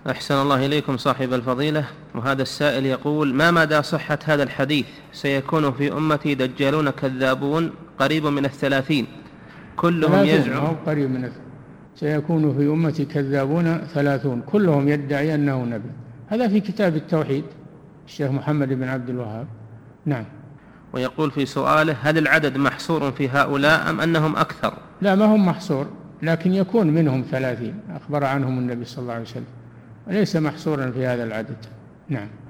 أحسن الله إليكم صاحب الفضيلة. وهذا السائل يقول: ما مدى صحة هذا الحديث؟ سيكون في أمتي دجالون كذابون قريب من 30 كلهم يزعم سيكون في أمتي كذابون 30 كلهم يدعي أنه نبي. هذا في كتاب التوحيد الشيخ محمد بن عبد الوهاب. نعم. ويقول في سؤاله: هل العدد محصور في هؤلاء أم أنهم أكثر؟ لا، ما هم محصور، لكن يكون منهم 30 أخبر عنهم النبي صلى الله عليه وسلم، وليس محصورا في هذا العدد. نعم.